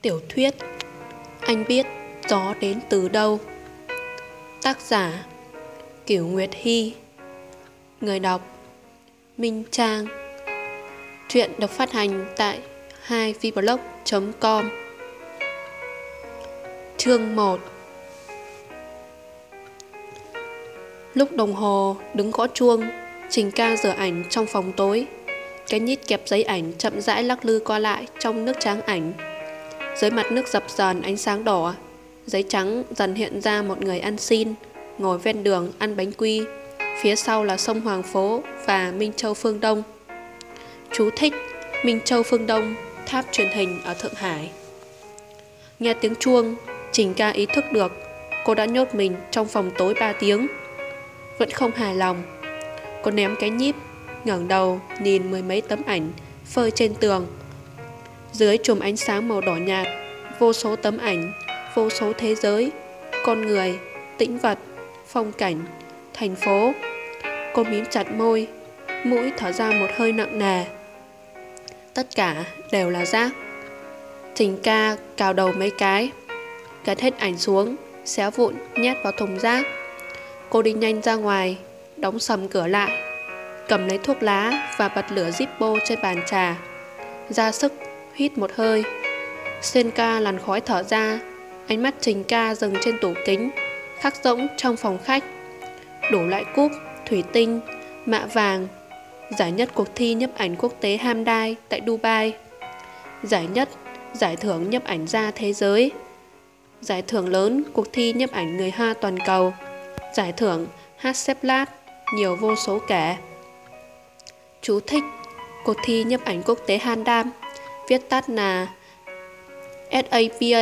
Tiểu thuyết Anh biết gió đến từ đâu. Tác giả Cửu Nguyệt Hy. Người đọc Minh Trang. Truyện được phát hành tại 2vblog.com. Chương 1. Lúc đồng hồ đứng gõ chuông, Trình Ca rửa ảnh trong phòng tối. Cái nhít kẹp giấy ảnh chậm rãi lắc lư qua lại trong nước tráng ảnh. Dưới mặt nước dập dờn ánh sáng đỏ, giấy trắng dần hiện ra một người ăn xin, ngồi ven đường ăn bánh quy. Phía sau là sông Hoàng Phố và Minh Châu Phương Đông. Chú thích: Minh Châu Phương Đông, tháp truyền hình ở Thượng Hải. Nghe tiếng chuông, Trình Ca ý thức được cô đã nhốt mình trong phòng tối 3 tiếng. Vẫn không hài lòng, cô ném cái nhíp, ngẩng đầu nhìn mười mấy tấm ảnh phơi trên tường. Dưới chùm ánh sáng màu đỏ nhạt, vô số tấm ảnh, vô số thế giới, con người, tĩnh vật, phong cảnh, thành phố. Cô mím chặt môi, mũi thở ra một hơi nặng nề. Tất cả đều là rác. Trình Ca cào đầu mấy cái, gạt hết ảnh xuống, xé vụn nhét vào thùng rác. Cô đi nhanh ra ngoài, đóng sầm cửa lại, cầm lấy thuốc lá và bật lửa Zippo trên bàn trà, ra sức hít một hơi. Xuyên ca làn khói thở ra. Ánh mắt Trình Ca dừng trên tủ kính khắc rỗng trong phòng khách. Đủ loại cúp, thủy tinh, mạ vàng. Giải nhất cuộc thi nhiếp ảnh quốc tế Hamdai tại Dubai. Giải nhất, giải thưởng nhiếp ảnh gia thế giới. Giải thưởng lớn cuộc thi nhiếp ảnh người Hoa toàn cầu. Giải thưởng Hasselblad, nhiều vô số kể. Chú thích: cuộc thi nhiếp ảnh quốc tế Handam, viết tắt là SAPA,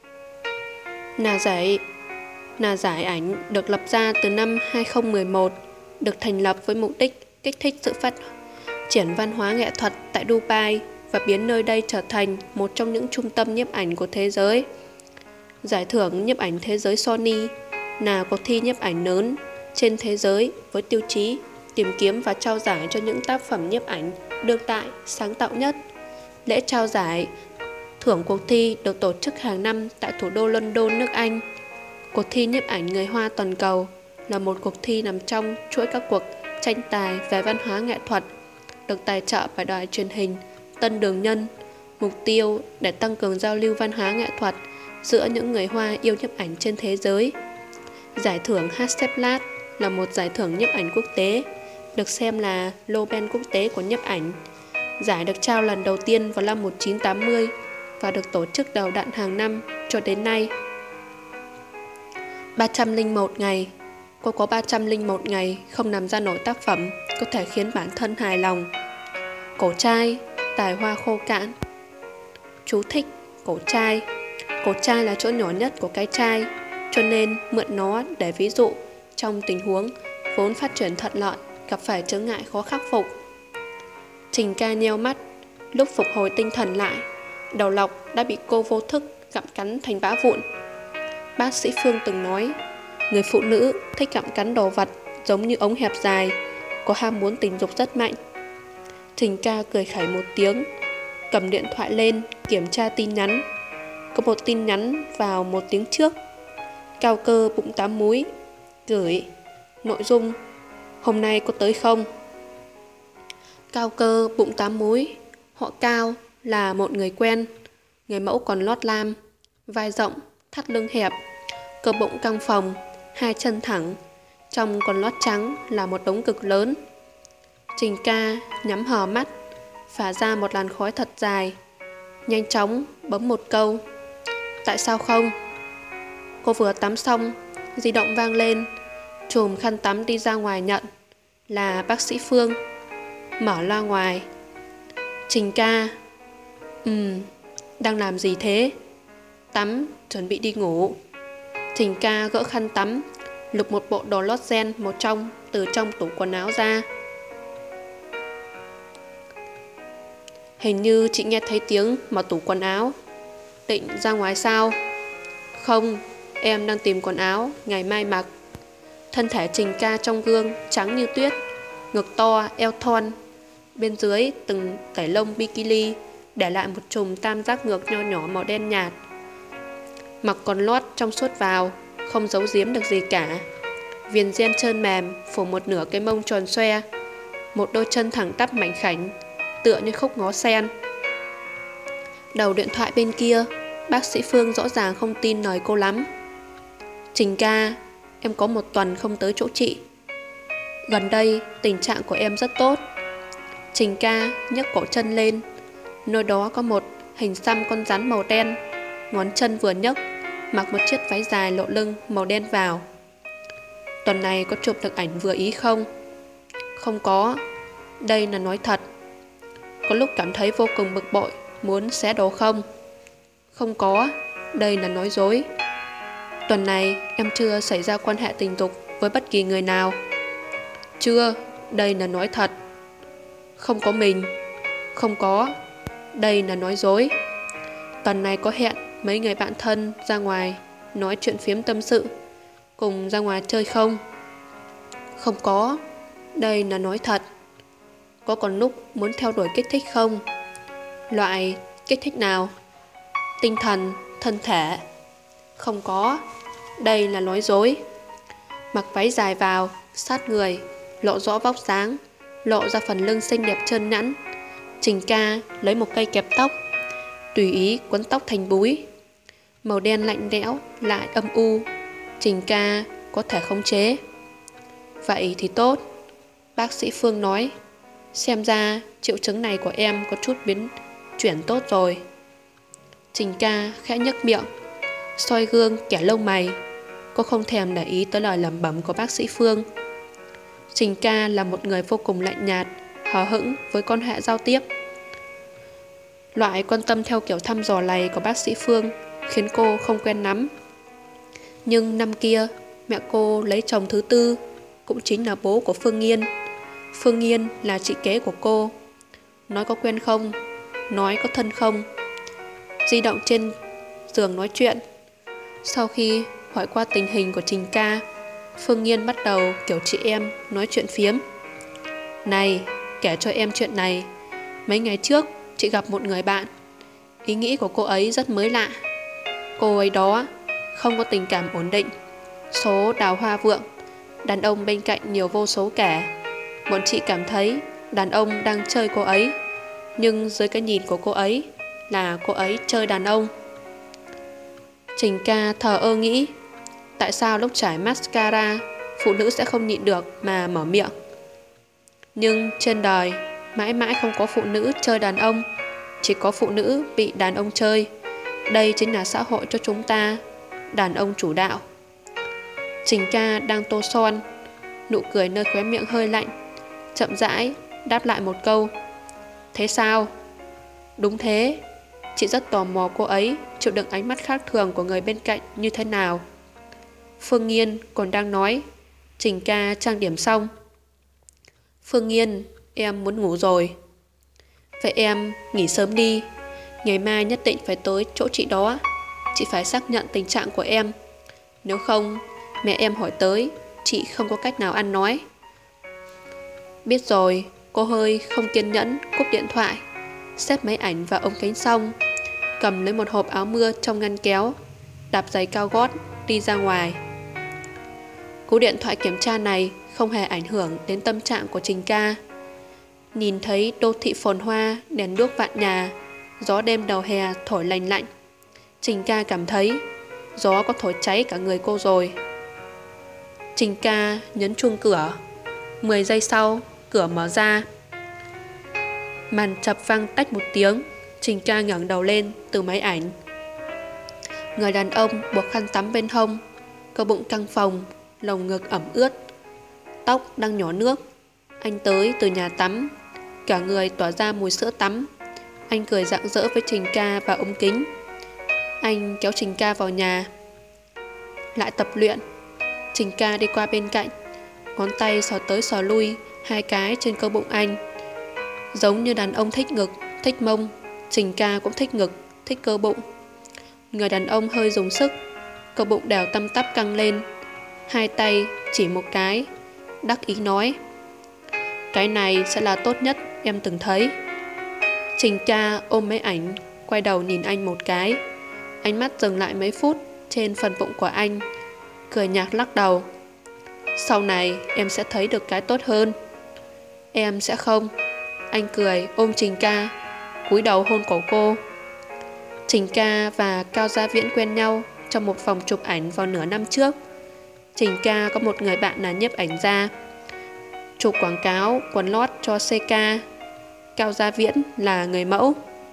là giải ảnh được lập ra từ năm 2011, được thành lập với mục đích kích thích sự phát triển văn hóa nghệ thuật tại Dubai và biến nơi đây trở thành một trong những trung tâm nhiếp ảnh của thế giới. Giải thưởng nhiếp ảnh thế giới Sony là cuộc thi nhiếp ảnh lớn trên thế giới với tiêu chí tìm kiếm và trao giải cho những tác phẩm nhiếp ảnh đương tại sáng tạo nhất. Lễ trao giải thưởng cuộc thi được tổ chức hàng năm tại thủ đô London, nước Anh. Cuộc thi nhiếp ảnh người Hoa toàn cầu là một cuộc thi nằm trong chuỗi các cuộc tranh tài về văn hóa nghệ thuật, được tài trợ bởi đài truyền hình Tân Đường Nhân, mục tiêu để tăng cường giao lưu văn hóa nghệ thuật giữa những người Hoa yêu nhiếp ảnh trên thế giới. Giải thưởng Hasselblad là một giải thưởng nhiếp ảnh quốc tế, được xem là Nobel quốc tế của nhiếp ảnh. Giải được trao lần đầu tiên vào năm 1980 và được tổ chức đều đặn hàng năm cho đến nay. 301 ngày. Cô có 301 ngày không làm ra nổi tác phẩm có thể khiến bản thân hài lòng. Cổ trai, tài hoa khô cạn. Chú thích: cổ trai. Cổ trai là chỗ nhỏ nhất của cái trai, cho nên mượn nó để ví dụ trong tình huống vốn phát triển thuận lợi gặp phải chướng ngại khó khắc phục. Trình Ca nheo mắt. Lúc phục hồi tinh thần lại, đầu lọc đã bị cô vô thức gặm cắn thành bã vụn. Bác sĩ Phương từng nói, người phụ nữ thích gặm cắn đồ vật giống như ống hẹp dài, có ham muốn tình dục rất mạnh. Trình Ca cười khẩy một tiếng, cầm điện thoại lên kiểm tra tin nhắn. Có một tin nhắn vào 1 tiếng trước. Cao cơ bụng 8 múi gửi. Nội dung: hôm nay có tới không? Cao cơ bụng 8 múi, họ Cao, là một người quen. Người mẫu còn lót lam, vai rộng, thắt lưng hẹp, cơ bụng căng phồng, 2 chân thẳng, trong còn lót trắng là một đống cực lớn. Trình Ca nhắm hờ mắt, phả ra một làn khói thật dài, nhanh chóng bấm một câu: tại sao không? Cô vừa tắm xong, di động vang lên. Chùm khăn tắm đi ra ngoài nhận, là bác sĩ Phương. Mở loa ngoài: Trình Ca. Đang làm gì thế? Tắm, chuẩn bị đi ngủ. Trình Ca gỡ khăn tắm, lục một bộ đồ lót gen màu trong từ trong tủ quần áo ra. Hình như chị nghe thấy tiếng mở tủ quần áo. Định ra ngoài sao? Không, em đang tìm quần áo ngày mai mặc. Thân thể Trình Ca trong gương trắng như tuyết, ngực to, eo thon, bên dưới từng tẩy lông bikini để lại một chùm tam giác ngược nho nhỏ màu đen nhạt. Mặc quần lót trong suốt vào, không giấu giếm được gì cả. Viền ren trơn mềm phủ một nửa cái mông tròn xoe, một đôi chân thẳng tắp mảnh khảnh, tựa như khúc ngó sen. Đầu điện thoại bên kia, bác sĩ Phương rõ ràng không tin lời cô lắm. Trình ca, em có 1 tuần không tới chỗ chị. Gần đây tình trạng của em rất tốt. Trình ca nhấc cổ chân lên, nơi đó có một hình xăm con rắn màu đen. Ngón chân vừa nhấc, mặc một chiếc váy dài lộ lưng màu đen vào. Tuần này có chụp được ảnh vừa ý không? Không có, đây là nói thật. Có lúc cảm thấy vô cùng bực bội, muốn xé đồ không? Không có, đây là nói dối. Tuần này em chưa xảy ra quan hệ tình dục với bất kỳ người nào. Chưa, đây là nói thật. Không có mình. Không có, đây là nói dối. Tuần này có hẹn mấy người bạn thân ra ngoài nói chuyện phiếm tâm sự, cùng ra ngoài chơi không? Không có, đây là nói thật. Có còn lúc muốn theo đuổi kích thích không? Loại kích thích nào? Tinh thần, thân thể? Không có, đây là nói dối. Mặc váy dài vào, sát người, lộ rõ vóc dáng, lộ ra phần lưng xinh đẹp trơn nhẵn. Trình ca lấy một cây kẹp tóc, tùy ý quấn tóc thành búi. Màu đen lạnh lẽo lại âm u, Trình ca có thể khống chế. Vậy thì tốt, bác sĩ Phương nói. Xem ra triệu chứng này của em có chút biến chuyển tốt rồi. Trình ca khẽ nhếch miệng, soi gương kẻ lông mày. Cô không thèm để ý tới lời lẩm bẩm của bác sĩ Phương. Trình ca là một người vô cùng lạnh nhạt, hờ hững với quan hệ giao tiếp. Loại quan tâm theo kiểu thăm dò này của bác sĩ Phương khiến cô không quen lắm. Nhưng năm kia, mẹ cô lấy chồng thứ tư, cũng chính là bố của Phương Nghiên. Phương Nghiên là chị kế của cô. Nói có quen không? Nói có thân không? Di động trên giường nói chuyện. Sau khi hỏi qua tình hình của Trình ca, Phương Nghiên bắt đầu kiểu chị em nói chuyện phiếm. Này, kể cho em chuyện này. Mấy ngày trước, chị gặp một người bạn. Ý nghĩ của cô ấy rất mới lạ. Cô ấy đó không có tình cảm ổn định, số đào hoa vượng, đàn ông bên cạnh nhiều vô số kể. Bọn chị cảm thấy đàn ông đang chơi cô ấy, nhưng dưới cái nhìn của cô ấy là cô ấy chơi đàn ông. Trình ca thờ ơ nghĩ, tại sao lúc trải mascara phụ nữ sẽ không nhịn được mà mở miệng. Nhưng trên đời mãi mãi không có phụ nữ chơi đàn ông, chỉ có phụ nữ bị đàn ông chơi. Đây chính là xã hội cho chúng ta, đàn ông chủ đạo. Trình ca đang tô son, nụ cười nơi khóe miệng hơi lạnh, chậm rãi đáp lại một câu. Thế sao? Đúng thế, chị rất tò mò cô ấy chịu đựng ánh mắt khác thường của người bên cạnh như thế nào. Phương Nghiên còn đang nói, Trình ca trang điểm xong. Phương Nghiên, em muốn ngủ rồi. Vậy em nghỉ sớm đi, ngày mai nhất định phải tới chỗ chị đó. Chị phải xác nhận tình trạng của em. Nếu không, mẹ em hỏi tới, chị không có cách nào ăn nói. Biết rồi, cô hơi không kiên nhẫn cúp điện thoại, xếp máy ảnh vào ống kính xong, cầm lấy một hộp áo mưa trong ngăn kéo, đạp giày cao gót đi ra ngoài. Cú điện thoại kiểm tra này không hề ảnh hưởng đến tâm trạng của Trình ca. Nhìn thấy đô thị phồn hoa, đèn đuốc vạn nhà, gió đêm đầu hè thổi lành lạnh, Trình ca cảm thấy gió có thổi cháy cả người cô rồi. Trình ca nhấn chuông cửa. 10 giây sau, cửa mở ra. Màn chập vang tách một tiếng. Trình ca ngẩng đầu lên từ máy ảnh. Người đàn ông buộc khăn tắm bên hông, cơ bụng căng phồng, lồng ngực ẩm ướt, tóc đang nhỏ nước. Anh tới từ nhà tắm, cả người tỏa ra mùi sữa tắm. Anh cười rạng rỡ với Trình ca vào ống kính. Anh kéo Trình ca vào nhà. Lại tập luyện. Trình ca đi qua bên cạnh, ngón tay sờ tới sờ lui 2 cái trên cơ bụng anh. Giống như đàn ông thích ngực, thích mông, Trình ca cũng thích ngực, thích cơ bụng. Người đàn ông hơi dùng sức, cơ bụng đều tăm tắp căng lên. 2 tay chỉ một cái, đắc ý nói, cái này sẽ là tốt nhất em từng thấy. Trình ca ôm máy ảnh, quay đầu nhìn anh một cái. Ánh mắt dừng lại mấy phút trên phần bụng của anh, cười nhạt lắc đầu. Sau này em sẽ thấy được cái tốt hơn. Em sẽ không. Anh cười ôm Trình ca, cúi đầu hôn cổ cô. Trình ca và Cao Gia Viễn quen nhau trong một phòng chụp ảnh vào nửa năm trước. Trình ca có một người bạn là nhiếp ảnh gia, chụp quảng cáo quần lót cho CK. Cao Gia Viễn là người mẫu.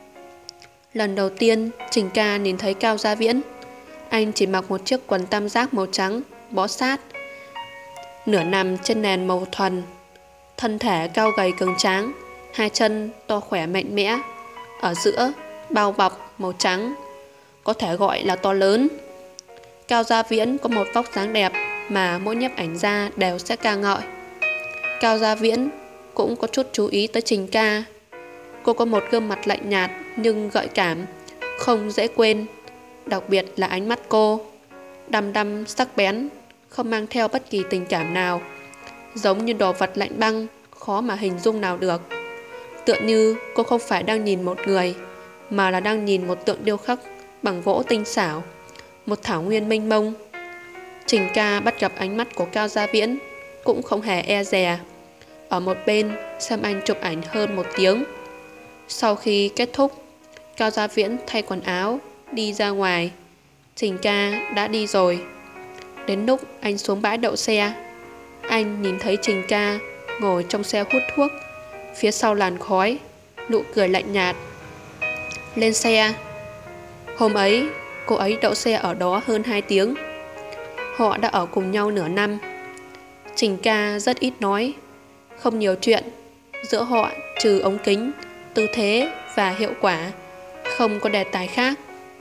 Lần đầu tiên Trình ca nhìn thấy Cao Gia Viễn, anh chỉ mặc một chiếc quần tam giác màu trắng bó sát, nửa nằm trên nền màu thuần. Thân thể cao gầy cường tráng, hai chân to khỏe mạnh mẽ, ở giữa bao bọc màu trắng, có thể gọi là to lớn. Cao Gia Viễn có một vóc dáng đẹp mà mỗi nhiếp ảnh gia đều sẽ ca ngợi. Cao Gia Viễn cũng có chút chú ý tới Trình ca. Cô có một gương mặt lạnh nhạt nhưng gợi cảm, không dễ quên. Đặc biệt là ánh mắt cô, đăm đăm sắc bén, không mang theo bất kỳ tình cảm nào, giống như đồ vật lạnh băng, khó mà hình dung nào được. Tựa như cô không phải đang nhìn một người, mà là đang nhìn một tượng điêu khắc bằng gỗ tinh xảo, một thảo nguyên mênh mông. Trình ca bắt gặp ánh mắt của Cao Gia Viễn, cũng không hề e dè, ở một bên xem anh chụp ảnh hơn 1 tiếng. Sau khi kết thúc, Cao Gia Viễn thay quần áo đi ra ngoài. Trình ca đã đi rồi. Đến lúc anh xuống bãi đậu xe, anh nhìn thấy Trình ca ngồi trong xe hút thuốc, phía sau làn khói, nụ cười lạnh nhạt. Lên xe. Hôm ấy cô ấy đậu xe ở đó hơn 2 tiếng. Họ đã ở cùng nhau nửa năm. Trình ca rất ít nói, không nhiều chuyện. Giữa họ trừ ống kính, tư thế và hiệu quả, không có đề tài khác.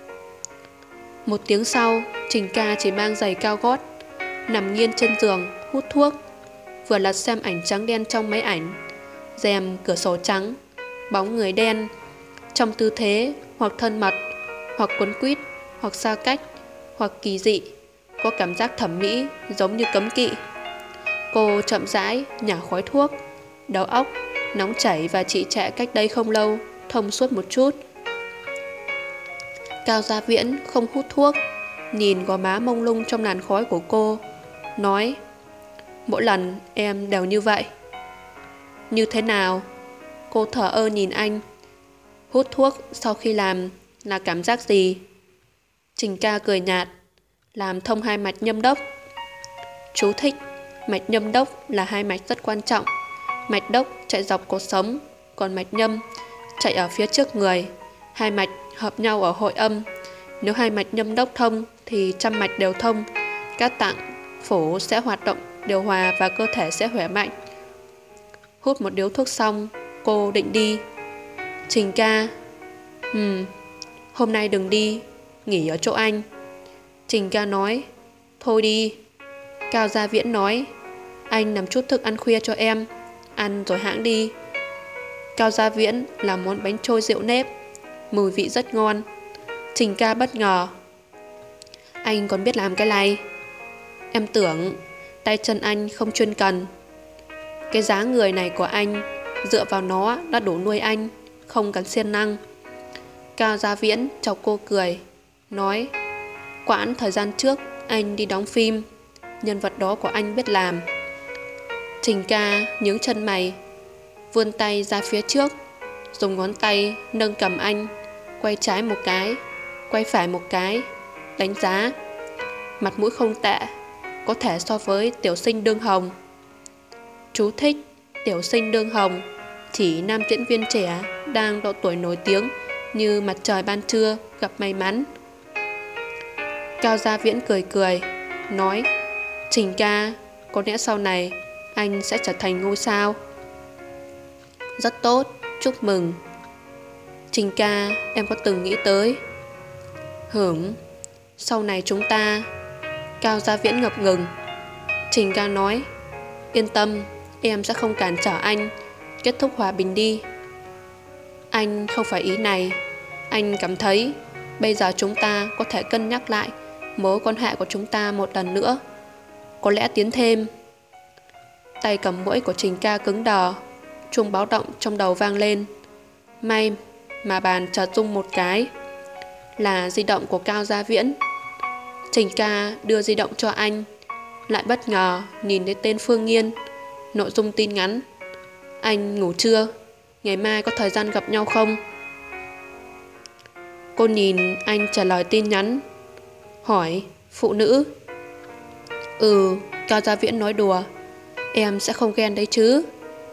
1 tiếng sau, Trình ca chỉ mang giày cao gót, nằm nghiêng trên giường hút thuốc, vừa lật xem ảnh trắng đen trong máy ảnh. Rèm cửa sổ trắng, bóng người đen, trong tư thế hoặc thân mật, hoặc quấn quýt, hoặc xa cách, hoặc kỳ dị, có cảm giác thẩm mỹ giống như cấm kỵ. Cô chậm rãi nhả khói thuốc, đầu óc nóng chảy và trì trệ cách đây không lâu thông suốt một chút. Cao Gia Viễn không hút thuốc, nhìn gò má mông lung trong làn khói của cô, nói: mỗi lần em đều như vậy. Như thế nào? Cô thở ơ nhìn anh. Hút thuốc sau khi làm là cảm giác gì? Trình ca cười nhạt: làm thông hai mạch nhâm đốc. Chú thích: mạch nhâm đốc là hai mạch rất quan trọng. Mạch đốc chạy dọc cột sống, còn mạch nhâm chạy ở phía trước người. Hai mạch hợp nhau ở hội âm. Nếu hai mạch nhâm đốc thông thì trăm mạch đều thông. Các tạng phổ sẽ hoạt động điều hòa và cơ thể sẽ khỏe mạnh. Hút một điếu thuốc xong, cô định đi. Trình ca: hôm nay đừng đi, nghỉ ở chỗ anh. Trình ca nói: thôi đi. Cao Gia Viễn nói: anh làm chút thức ăn khuya cho em, ăn rồi hãng đi. Cao Gia Viễn làm món bánh trôi rượu nếp, mùi vị rất ngon. Trình ca bất ngờ: anh còn biết làm cái này? Em tưởng tay chân anh không chuyên cần. Cái dáng người này của anh, dựa vào nó đã đủ nuôi anh, không cần siêng năng. Cao Gia Viễn chọc cô cười, nói: quãng thời gian trước anh đi đóng phim, nhân vật đó của anh biết làm. Trình ca nhướng chân mày, vươn tay ra phía trước, dùng ngón tay nâng cầm anh, quay trái một cái, quay phải một cái, đánh giá. Mặt mũi không tệ, có thể so với tiểu sinh đương hồng. Chú thích: tiểu sinh đương hồng chỉ nam diễn viên trẻ đang độ tuổi nổi tiếng như mặt trời ban trưa gặp may mắn. Cao Gia Viễn cười cười, nói: Trình ca, có lẽ sau này anh sẽ trở thành ngôi sao. Rất tốt, chúc mừng. Trình ca, em có từng nghĩ tới? Sau này chúng ta... Cao Gia Viễn ngập ngừng. Trình ca nói: yên tâm, em sẽ không cản trở anh. Kết thúc hòa bình đi. Anh không phải ý này. Anh cảm thấy bây giờ chúng ta có thể cân nhắc lại mối quan hệ của chúng ta một lần nữa, có lẽ tiến thêm. Tay cầm muỗng của Trình ca cứng đờ, chuông báo động trong đầu vang lên. May mà bàn chợt rung một cái. Là di động của Cao Gia Viễn. Trình ca đưa di động cho anh, lại bất ngờ nhìn thấy tên Phương Nghiên. Nội dung tin nhắn: anh ngủ chưa? Ngày mai có thời gian gặp nhau không? Cô nhìn anh trả lời tin nhắn, hỏi: phụ nữ? Ừ, Cao Gia Viễn nói đùa, em sẽ không ghen đấy chứ?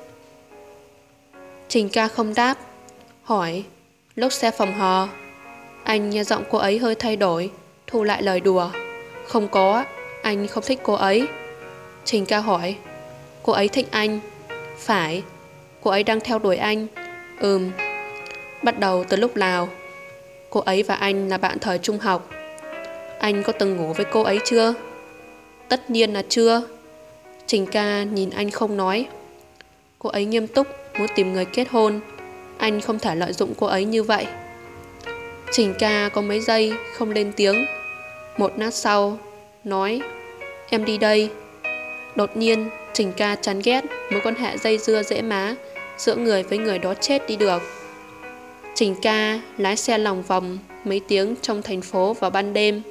Trình ca không đáp, hỏi: lúc xe phòng hờ? Anh nghe giọng cô ấy hơi thay đổi, thu lại lời đùa: không có, anh không thích cô ấy. Trình ca hỏi: cô ấy thích anh? Phải. Cô ấy đang theo đuổi anh? Bắt đầu từ lúc nào? Cô ấy và anh là bạn thời trung học. Anh có từng ngủ với cô ấy chưa? Tất nhiên là chưa. Trình ca nhìn anh không nói. Cô ấy nghiêm túc muốn tìm người kết hôn, anh không thể lợi dụng cô ấy như vậy. Trình ca có mấy giây không lên tiếng. Một lát sau nói: em đi đây. Đột nhiên Trình ca chán ghét mối quan hệ dây dưa dễ má giữa người với người đó chết đi được. Trình ca lái xe lòng vòng mấy tiếng trong thành phố vào ban đêm,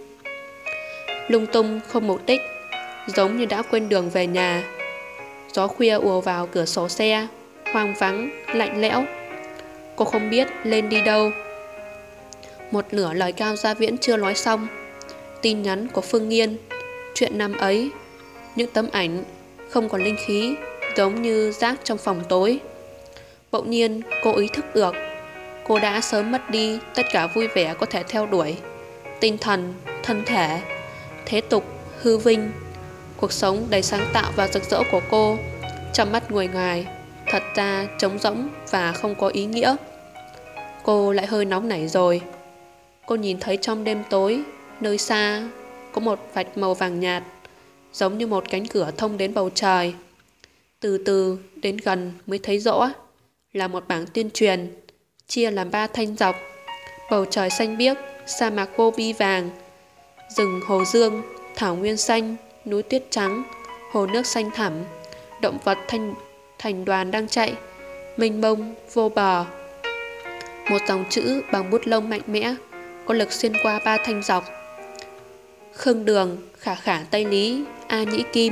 lung tung không mục đích, giống như đã quên đường về nhà. Gió khuya ùa vào cửa sổ xe, hoang vắng, lạnh lẽo. Cô không biết lên đi đâu. Một nửa lời Cao Gia Viễn chưa nói xong. Tin nhắn của Phương Nghiên, chuyện năm ấy, những tấm ảnh không còn linh khí, giống như rác trong phòng tối. Bỗng nhiên cô ý thức được cô đã sớm mất đi tất cả vui vẻ có thể theo đuổi. Tinh thần, thân thể, thế tục, hư vinh. Cuộc sống đầy sáng tạo và rực rỡ của cô, trong mắt người ngoài, thật ra trống rỗng và không có ý nghĩa. Cô lại hơi nóng nảy rồi. Cô nhìn thấy trong đêm tối, nơi xa có một vạch màu vàng nhạt, giống như một cánh cửa thông đến bầu trời. Từ từ đến gần mới thấy rõ là một bảng tuyên truyền, chia làm 3 thanh dọc. Bầu trời xanh biếc, sa mạc Gobi vàng, rừng hồ dương, thảo nguyên xanh, núi tuyết trắng, hồ nước xanh thẳm, động vật thành đoàn đang chạy, mênh mông, vô bờ. Một dòng chữ bằng bút lông mạnh mẽ, có lực xuyên qua 3 thanh dọc: Khương Đường, Khả Khả Tây Lý, A Nhĩ Kim.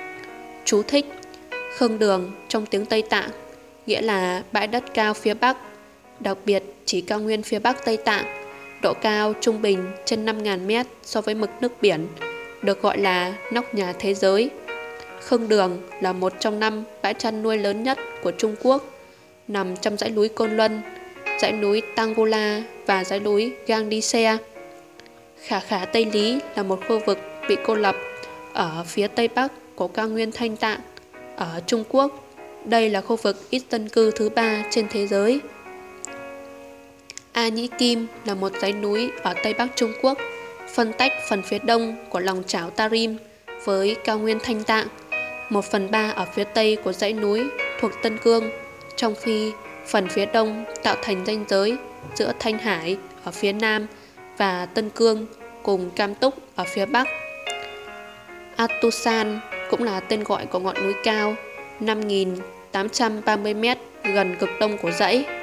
Chú thích: Khương Đường trong tiếng Tây Tạng nghĩa là bãi đất cao phía Bắc, đặc biệt chỉ cao nguyên phía Bắc Tây Tạng, độ cao trung bình trên 5.000 mét so với mực nước biển, được gọi là nóc nhà thế giới. Khương Đường là một trong 5 bãi chăn nuôi lớn nhất của Trung Quốc, nằm trong dãy núi Côn Luân, dãy núi Tangola và dãy núi Gangdise. Khả Khả Tây Lý là một khu vực bị cô lập ở phía tây bắc của cao nguyên Thanh Tạng ở Trung Quốc. Đây là khu vực ít dân cư thứ 3 trên thế giới. A Nhĩ Kim là một dãy núi ở tây bắc Trung Quốc, phân tách phần phía đông của lòng chảo Tarim với cao nguyên Thanh Tạng. 1/3 ở phía tây của dãy núi thuộc Tân Cương, trong khi phần phía đông tạo thành ranh giới giữa Thanh Hải ở phía nam và Tân Cương cùng Cam Túc ở phía bắc. Atusan cũng là tên gọi của ngọn núi cao 5.830 m gần cực đông của dãy.